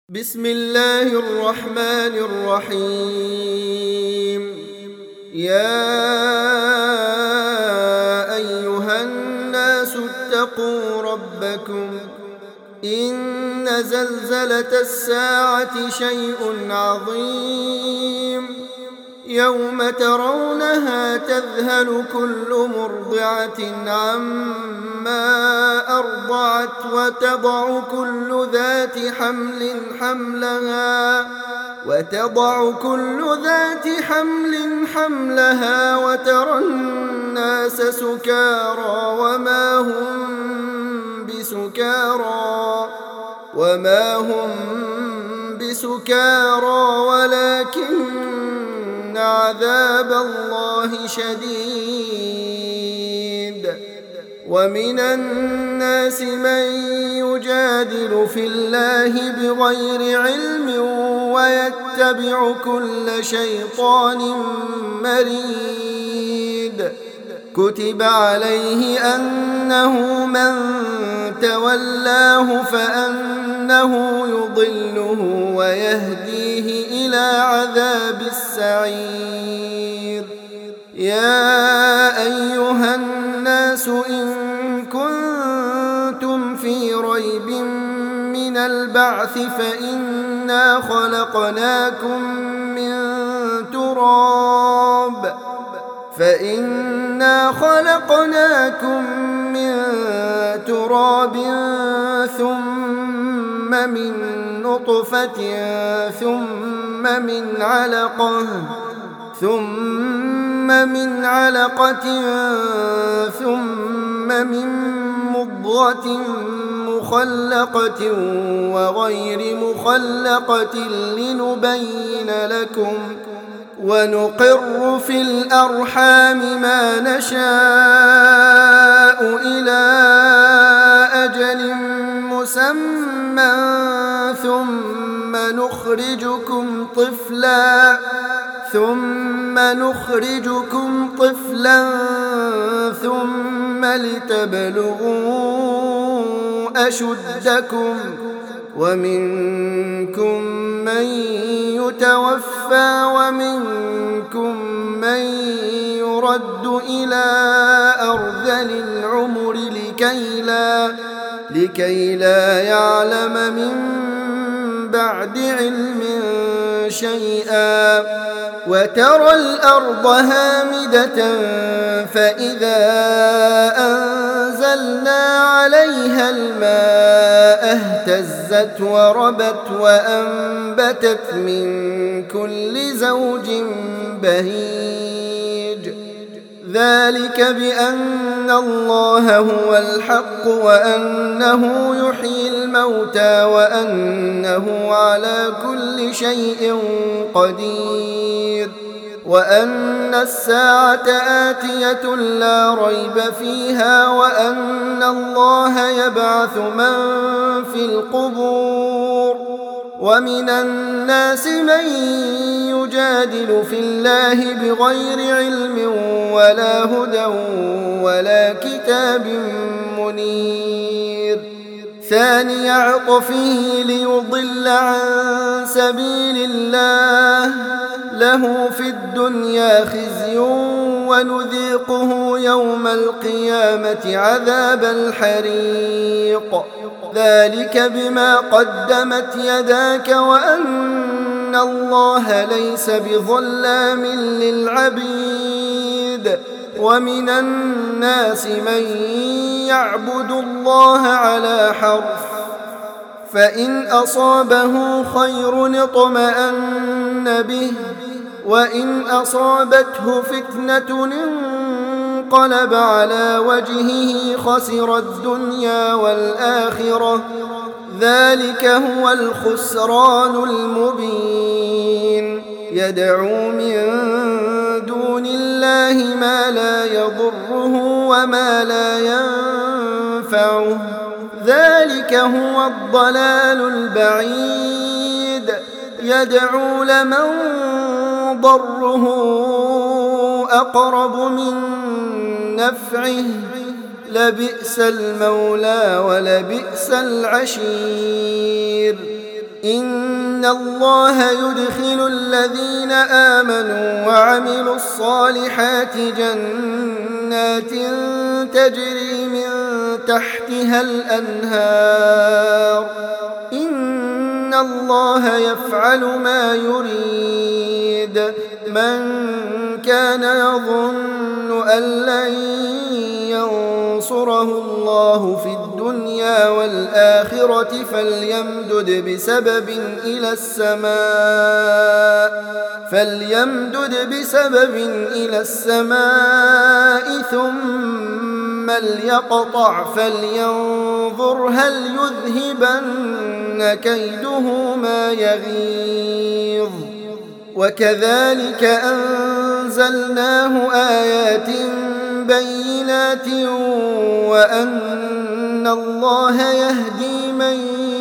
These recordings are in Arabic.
بسم الله الرحمن الرحيم. يا أيها الناس اتقوا ربكم إن زلزلة الساعة شيء عظيم يوم ترونها تذهل كل مرضعة عما أرضعت وتضع كل ذات حمل حملها وترى الناس سكارى وما هم بسكارى ولكن عذاب الله شديد. ومن الناس من يجادل في الله بغير علم ويتبع كل شيطان مريد. كتب عليه أنه من تولاه فأنه يضله ويهديه إلى عذاب السعير. يا أيها الناس إن كنتم في ريب من البعث فإنا خلقناكم من تراب ثم من نطفة ثم من علقة ثم من مضغة مخلقة وغير مخلقة لنبين لكم. ونقر في الأرحام ما نشاء إلى أجل مسمى ثم نخرجكم طفلا ثم لتبلغوا أشدكم ومنكم من يتوفى ومنكم من يرد إلى أرذل العمر لكي لا يعلم من بعد علم شيئا. وترى الأرض هامدة فإذا أنزلنا عليها الماء اهتزت وربت وأنبتت من كل زوج بهيج. ذلك بأن الله هو الحق وأنه يحيي الموتى وأنه على كل شيء قدير وأن الساعة آتية لا ريب فيها وأن الله يبعث من في القبور. ومن الناس من يجادل في الله بغير علم ولا هدى ولا كتاب منير. ثاني عطفه ليضل عن سبيل الله له في الدنيا خزي ونذيقه يوم القيامة عذاب الحريق. ذلك بما قدمت يداك وأن الله ليس بظلام للعبيد. ومن الناس من يعبد الله على حرف فإن أصابه خير اطمأن به وإن أصابته فتنة انقلب على وجهه خسر الدنيا والآخرة. ذلك هو الخسران المبين. يدعو من دون الله ما لا يضره وما لا ينفعه. ذلك هو الضلال البعيد. يدعو لمن ضره أقرب من نفعه لبئس المولى ولبئس العشير. إن الله يدخل الذين آمنوا وعملوا الصالحات جنات تجري من تحتها الأنهار إن الله يفعل ما يريد من كان يظن أن لن ينصره الله في الدنيا والآخرة فليمدد بسبب إلى السماء ثم ليقطع فلينظر هل يذهبن كيده ما يغيظ وكذلك أنزلناه آيات بينات وأن الله يهدي من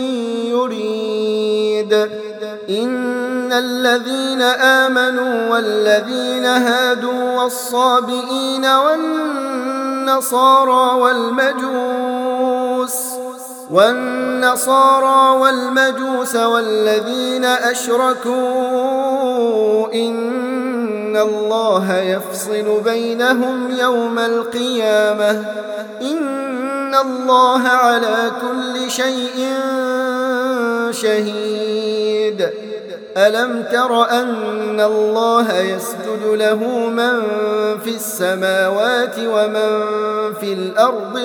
يريد إن الذين آمنوا والذين هادوا والصابئين والنصارى والمجوس والذين أشركوا إن الله يفصل بينهم يوم القيامة إن الله على كل شيء شهيد ألم تر أن الله يسجد له من في السماوات ومن في الأرض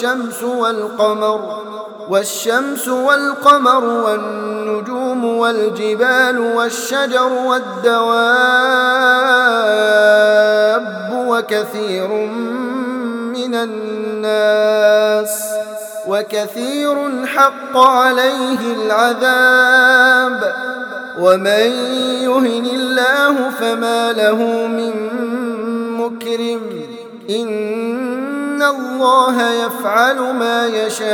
والشمس والقمر والنجوم والجبال والشجر والدواب وكثير حق عليه العذاب ومن يهن الله فما له من مكرم إن الله يفعل ما يشاء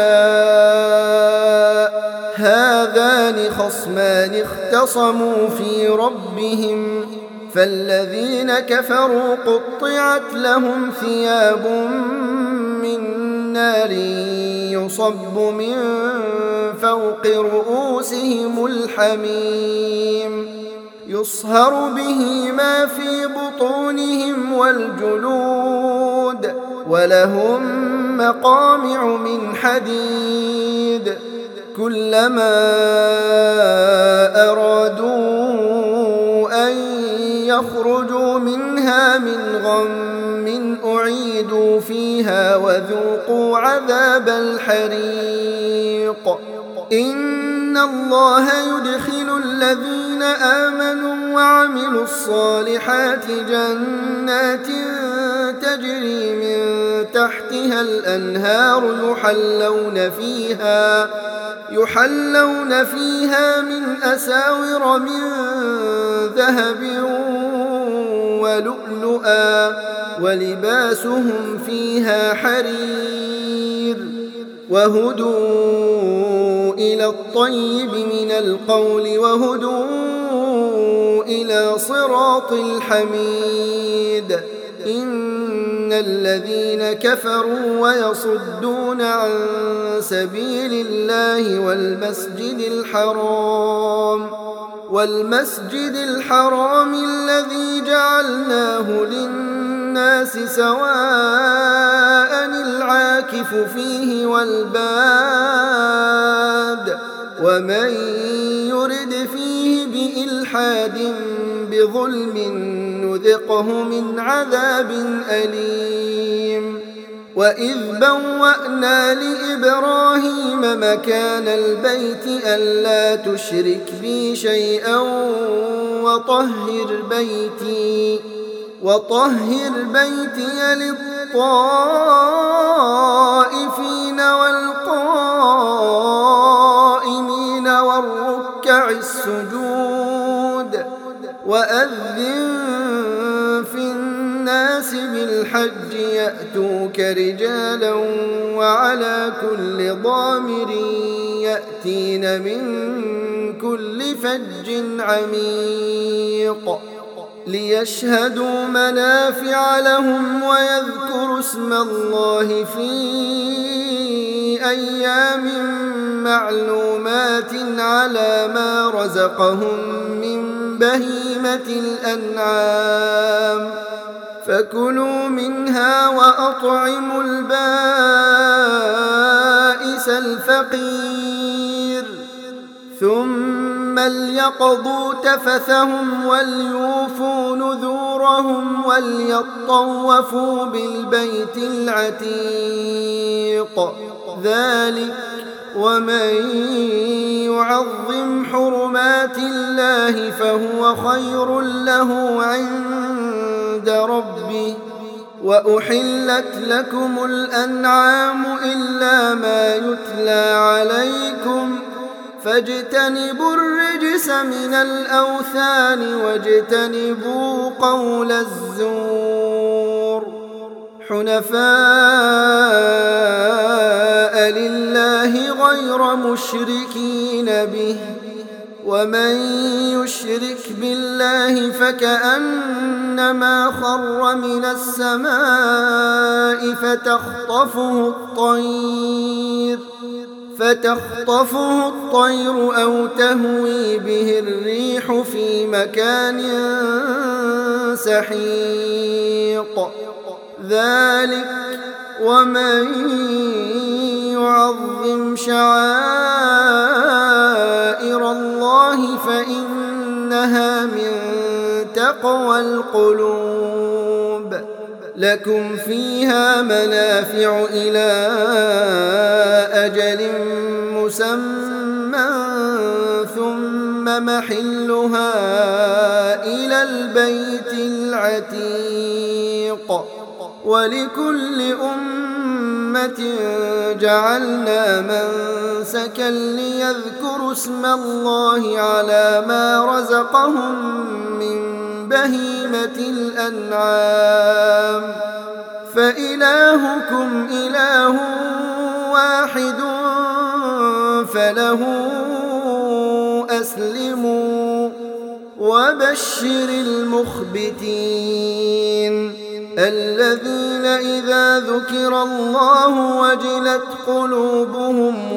هذان خصمان اختصموا في ربهم فالذين كفروا قطعت لهم ثياب من نار يصب من فوق رؤوسهم الحميم يصهر به ما في بطونهم والجلود ولهم مقامع من حديد كلما أرادوا أن يخرجوا منها من غم أعيدوا فيها وذوقوا عذاب الحريق إن الله يدخل الذين آمنوا وعملوا الصالحات جنات تجري من تحتها الأنهار يحلون فيها من أساور من ذهب ولؤلؤا ولباسهم فيها حرير وهدوا إلى الطيب من القول وهدوا إلى صراط الحميد إن الذين كفروا ويصدون عن سبيل الله والمسجد الحرام الذي جعلناه للناس سواء العاكف فيه والباد ومن يرد فيه بإلحاد بظلم نذقه من عذاب أليم وإذ بوأنا لإبراهيم مكان البيت ألا تشرك بي شيئا وطهر بيتي للطائفين والقائمين والركع السجود وأذن في الناس بالحج يأتوك رجالا وعلى كل ضامر يأتين من كل فج عميق ليشهدوا منافع لهم ويذكروا اسم الله في أيام معلومات على ما رزقهم من بهيمة الأنعام فكلوا منها وأطعموا البائس الفقير ثم ليقضوا تفثهم وليوفوا نذورهم وليطوفوا بالبيت العتيق ذلك ومن يعظم حرمات الله فهو خير له عند ربه وأحلت لكم الأنعام إلا ما يتلى عليكم فاجتنبوا الرجس من الأوثان واجتنبوا قول الزور حنفاء لله غير مشركين به ومن يشرك بالله فكأنما خر من السماء فتخطفه الطير أو تهوي به الريح في مكان سحيق ذلك ومن يعظم شعائر الله فإنها من تقوى القلوب لكم فيها منافع إلى أجل مسمى ثم محلها إلى البيت العتيق ولكل أمة جعلنا منسكا ليذكروا اسم الله على ما رزقهم من بهيمة الأنعام فإلهكم إله واحد فله أسلموا وبشر المخبتين الذين إذا ذكر الله وجلت قلوبهم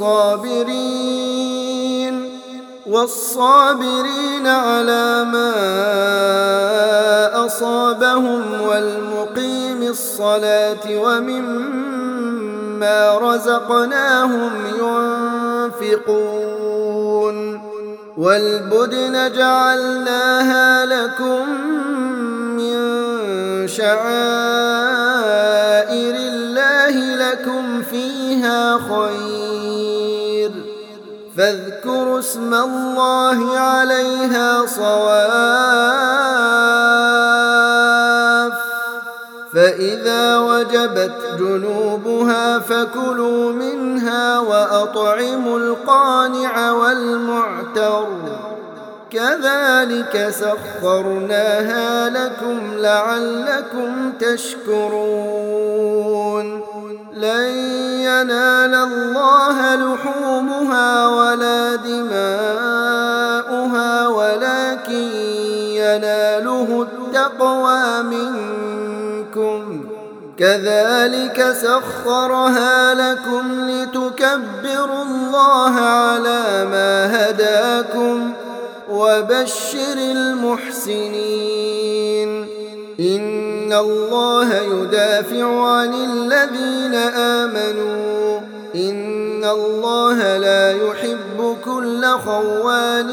والصابرين على ما أصابهم والمقيم الصلاة ومما رزقناهم ينفقون والبدن جعلناها لكم من شعائر الله لكم فيها خير فاذكروا اسم الله عليها صواف فإذا وجبت جنوبها فكلوا منها وأطعموا القانع والمعتر كذلك سخرناها لكم لعلكم تشكرون لن ينال الله لحومها ولا دماؤها ولكن يناله التقوى منكم كذلك سخرها لكم لتكبروا الله على ما هداكم وبشر المحسنين إن الله يدافع عن الذين آمنوا إن الله لا يحب كل خوان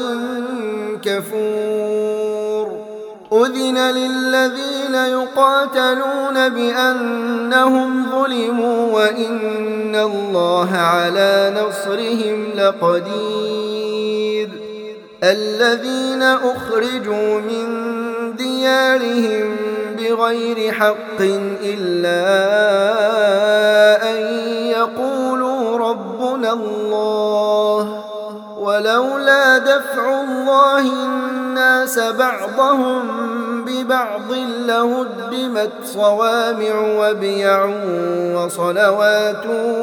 كفور أذن للذين يقاتلون بأنهم ظلموا وإن الله على نصرهم لقدير الذين أخرجوا من ديارهم بغير حق إلا أن يقولوا ربنا الله ولولا دفع الله الناس بعضهم ببعض لهدمت صوامع وبيع وصلوات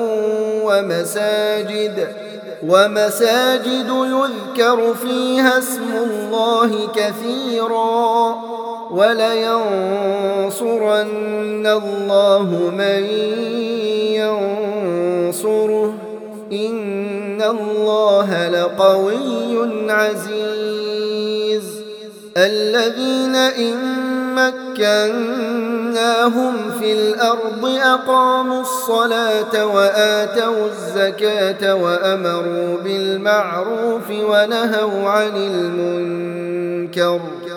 ومساجد يذكر فيها اسم الله كثيرا ولينصرن الله من ينصره إن الله لقوي عزيز الذين إن مكناهم في الأرض أقاموا الصلاة وآتوا الزكاة وأمروا بالمعروف ونهوا عن المنكر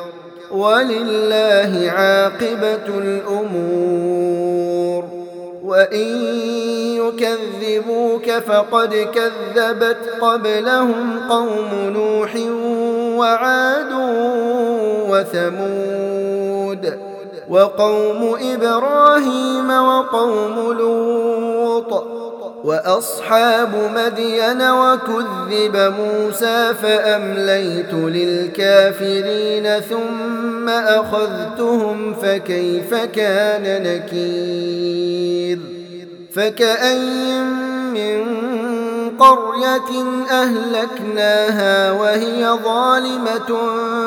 ولله عاقبة الأمور وإن يكذبوك فقد كذبت قبلهم قوم نوح وعاد وثمود وقوم إبراهيم وقوم لوط وأصحاب مدين وكذب موسى فأمليت للكافرين ثم أخذتهم فكيف كان نكير فكأين من قرية أهلكناها وهي ظالمة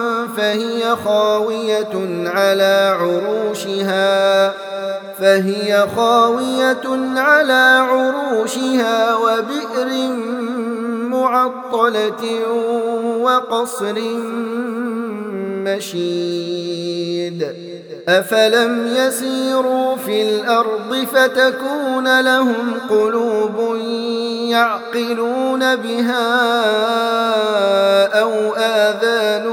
فهي خاوية على عروشها وبئر معطلة وقصر مشيد أفلم يسيروا في الأرض فتكون لهم قلوب يعقلون بها أو آذان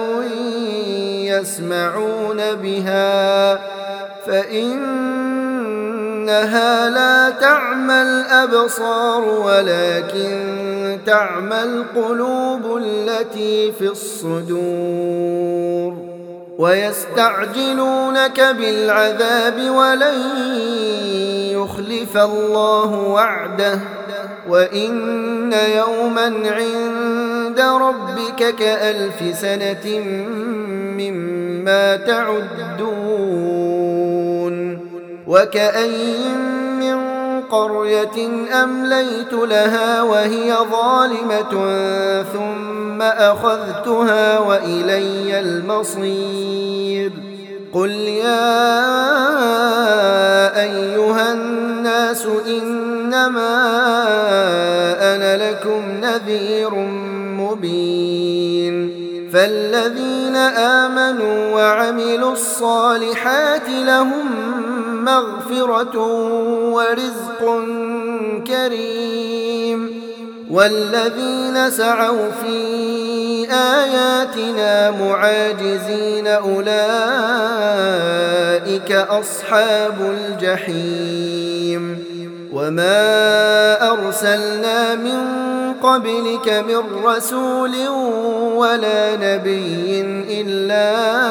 يسمعون بها فإنها لا تعمى الأبصار ولكن تعمى القلوب التي في الصدور ويستعجلونك بالعذاب ولن يخلف الله وعده وإن يوما عند ربك كألف سنة مما تعدون وكأين من قرية أمليت لها وهي ظالمة ثم أخذتها وإلي المصير قل يا أيها الناس إنما أنا لكم نذير مبين فالذين آمنوا وعملوا الصالحات لهم مغفرة ورزق كريم والذين سعوا في آياتنا معاجزين أولئك أصحاب الجحيم وما أرسلنا من قبلك من رسول ولا نبي إلا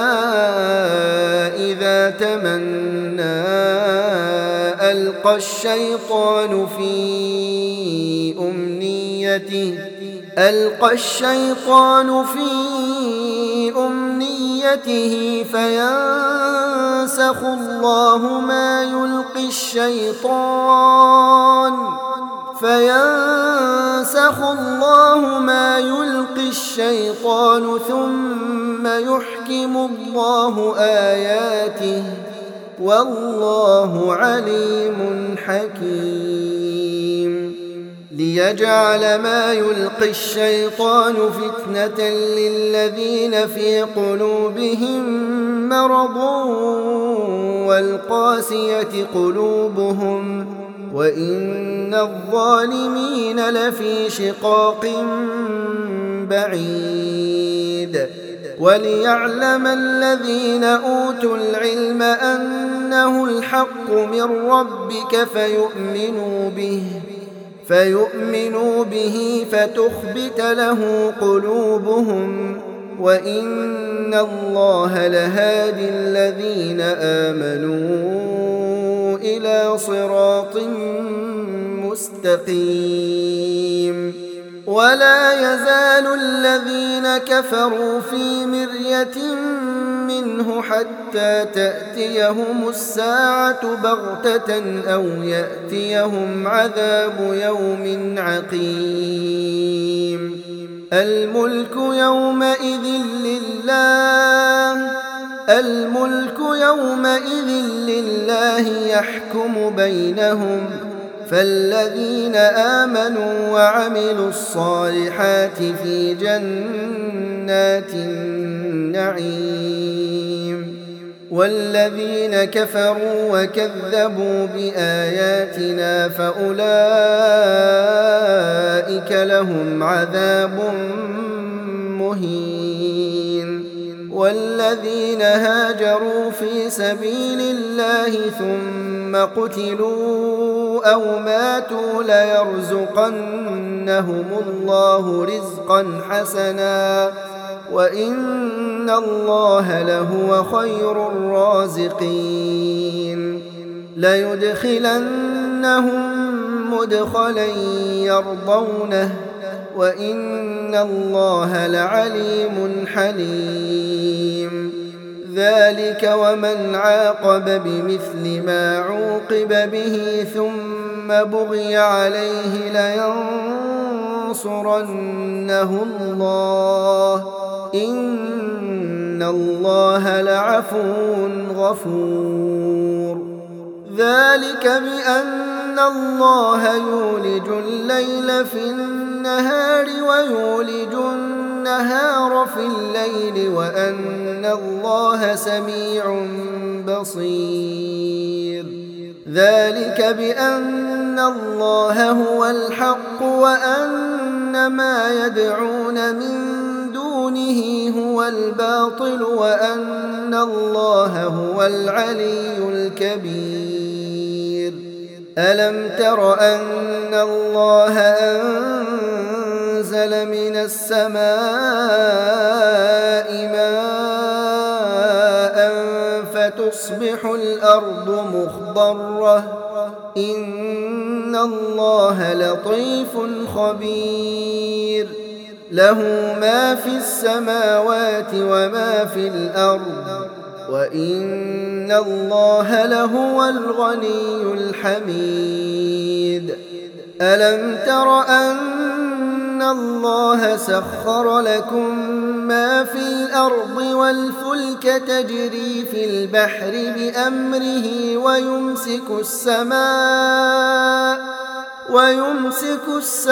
إذا تمنى ألقى الشيطان في أمنيته فينسخ الله ما يلقي الشيطان ثم يحكم الله آياته والله عليم حكيم ليجعل ما يلقي الشيطان فتنة للذين في قلوبهم مرض والقاسية قلوبهم وإن الظالمين لفي شقاق بعيد وليعلم الذين أوتوا العلم أنه الحق من ربك فيؤمنوا به فتخبت له قلوبهم وإن الله لهادي الذين آمنوا إلى صراط مستقيم ولا يزال الذين كفروا في مرية منه حتى تأتيهم الساعة بغتة أو يأتيهم عذاب يوم عقيم الملك يومئذ لله يحكم بينهم فالذين آمنوا وعملوا الصالحات في جنات النعيم، والذين كفروا وكذبوا بآياتنا فأولئك لهم عذاب مهين. والذين هاجروا في سبيل الله ثم قتلوا أو ماتوا ليرزقنهم الله رزقا حسنا وإن الله لهو خير الرازقين. ليدخلنهم مدخلا يرضونه وإن الله لعليم حليم. ذلك ومن عاقب بمثل ما عوقب به ثم بغي عليه لينصرنه الله إن الله لعفو غفور. ذلك بأن الله يولج الليل في النهار ويولج النهار في الليل وأن الله سميع بصير. ذلك بأن الله هو الحق وأن ما يدعون من دونه هو الباطل وأن الله هو العلي الكبير. ألم تر أن الله أنزل من السماء ماء فتصبح الأرض مخضرة إن الله لطيف خبير. له ما في السماوات وما في الأرض وإن الله لهو الغني الحميد. ألم تر أن الله سخر لكم ما في الأرض والفلك تجري في البحر بأمره ويمسك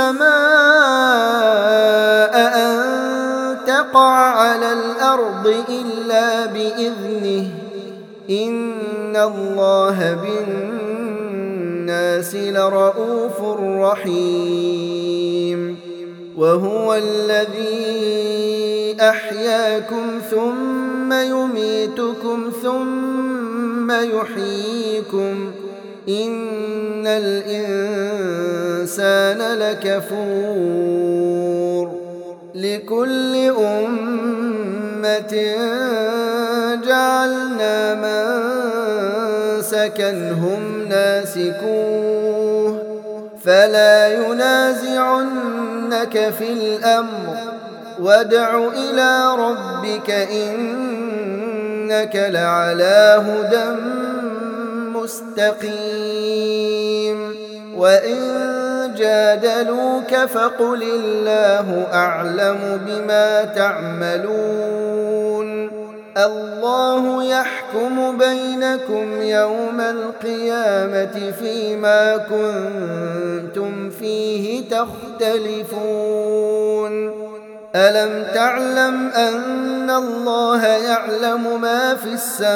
السماء أن تقع على الأرض إلا بإذنه إن الله بالناس لرؤوف رحيم. وهو الذي أحياكم ثم يميتكم ثم يحييكم إن الإنسان لكفور. لكل أمة جعلنا منسكا هم ناسكوه فلا ينازعنك في الأمر وادع إلى ربك إنك لعلى هدى مستقيم. وإن جادلوك فقل الله أعلم بما تعملون الله يحكم بينكم يوم القيامة فيما كنتم فيه تختلفون. ألم تعلم أن الله يعلم ما في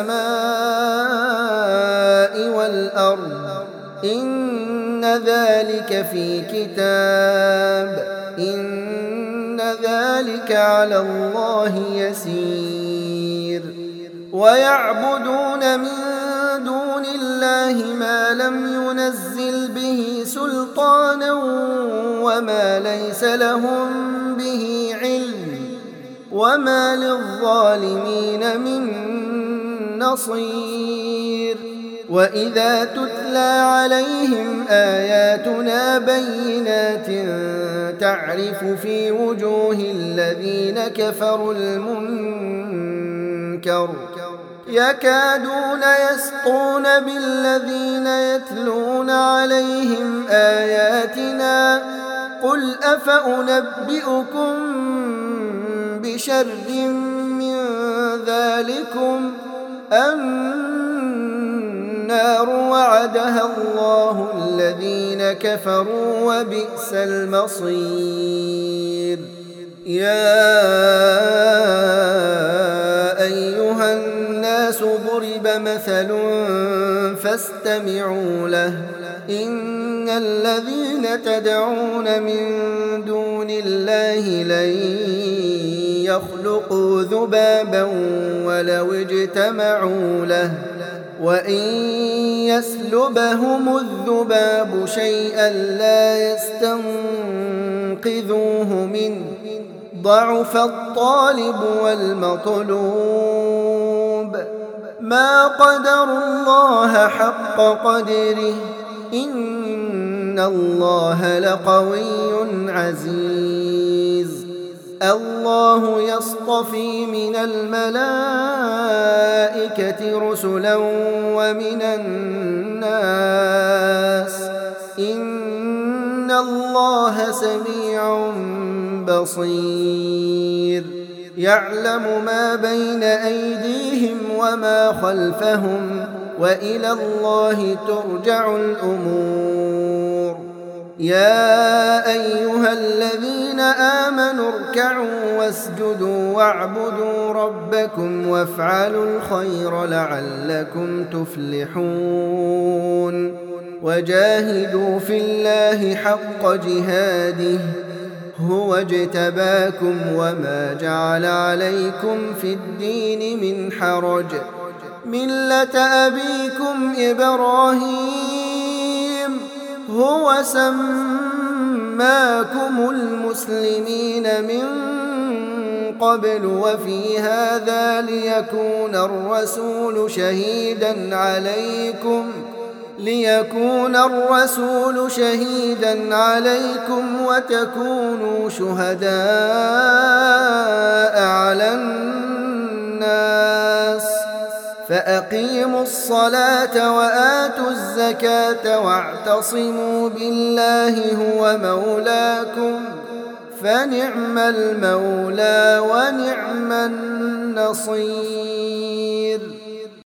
السماء والأرض إن ذلك في كتاب إن ذلك على الله يسير. ويعبدون من دون الله ما لم ينزل به سلطانا وما ليس لهم به علم وما للظالمين من نصير. وإذا تتلى عليهم آياتنا بينات تعرف في وجوه الذين كفروا المنكر يكادون يسطون بالذين يتلون عليهم آياتنا قل أفأنبئكم بشر من ذلكم أن النار وعدها الله الذين كفروا وبئس المصير. يا أيها الناس ضرب مثل فاستمعوا له إن الذين تدعون من دون الله لن يخلقوا ذبابا ولو اجتمعوا له وإن يسلبهم الذباب شيئا لا يستنقذوه منه ضعف الطالب والمطلوب ما قدروا الله حق قدره إن الله لقوي عزيز. الله يصطفي من الملائكة رسلا ومن الناس إن الله سميع بصير. يعلم ما بين أيديهم وما خلفهم وإلى الله ترجع الأمور. يا أيها الذين آمنوا اركعوا واسجدوا واعبدوا ربكم وافعلوا الخير لعلكم تفلحون. وجاهدوا في الله حق جهاده هو اجتباكم وما جعل عليكم في الدين من حرج ملة أبيكم إبراهيم هو سماكم المسلمين من قبل وفي هذا ليكون الرسول شهيدا عليكم وتكونوا شهداء على الناس فأقيموا الصلاة وآتوا الزكاة واعتصموا بالله هو مولاكم فنعم المولى ونعم النصير.